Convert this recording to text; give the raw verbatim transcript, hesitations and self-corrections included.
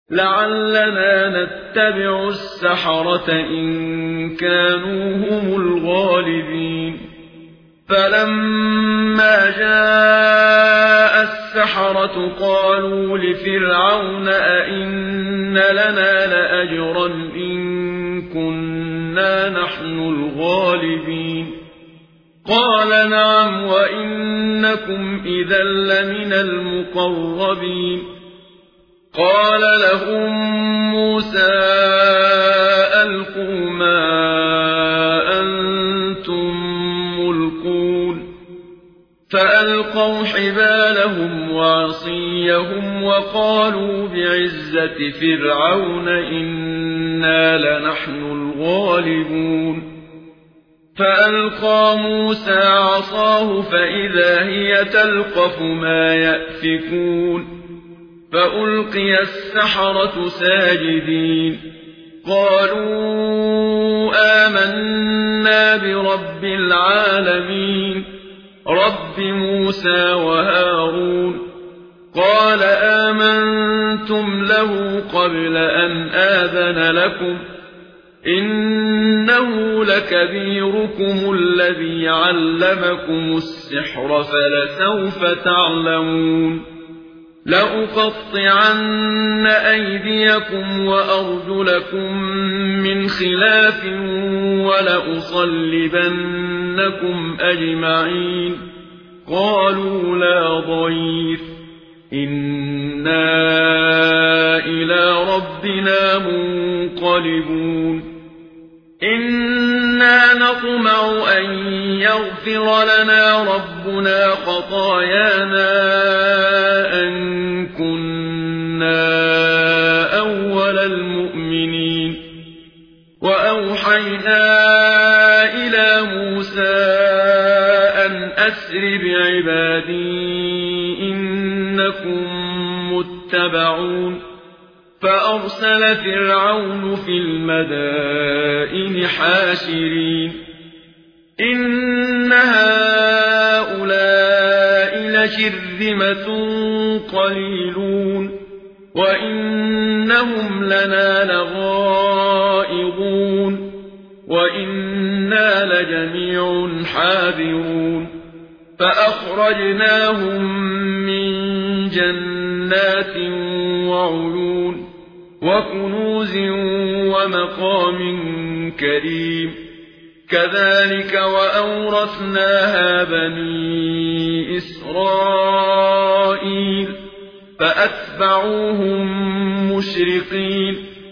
لعلنا نتبع السحرة إن كانوا هم الغالبين فلما جاء السحرة قالوا لفرعون أئن لنا لأجرا إن كنا نحن الغالبين قال نعم وإنكم إذا لمن المقربين قال لهم موسى ألقوا ما أنتم ملقون فألقوا حبالهم وعصيهم وقالوا بعزة فرعون إنا لنحن الغالبون فألقى موسى عصاه فإذا هي تلقف ما يأفكون فألقي السحرة ساجدين قالوا آمنا برب العالمين رب موسى وهارون قال آمنتم له قبل أن آذن لكم إنه لكبيركم الذي علمكم السحر فلسوف تعلمون لأقطعن أيديكم وأرجلكم من خلاف ولأصلبنكم أجمعين قالوا لا ضير إنا إلى ربنا منقلبون إنا نطمع أن يغفر لنا ربنا خطايانا أن كنا أول المؤمنين وأوحينا إلى موسى أن أسر بعبادي إنكم متبعون فأرسل فرعون في المدائن حاشرين إن هؤلاء لشرذمة قليلون وإنهم لنا لغائظون وإنا لجميع حاذرون فأخرجناهم من جنات وعيون وكنوز ومقام كريم كذلك وأورثناها بني إسرائيل فأتبعوهم مشرقين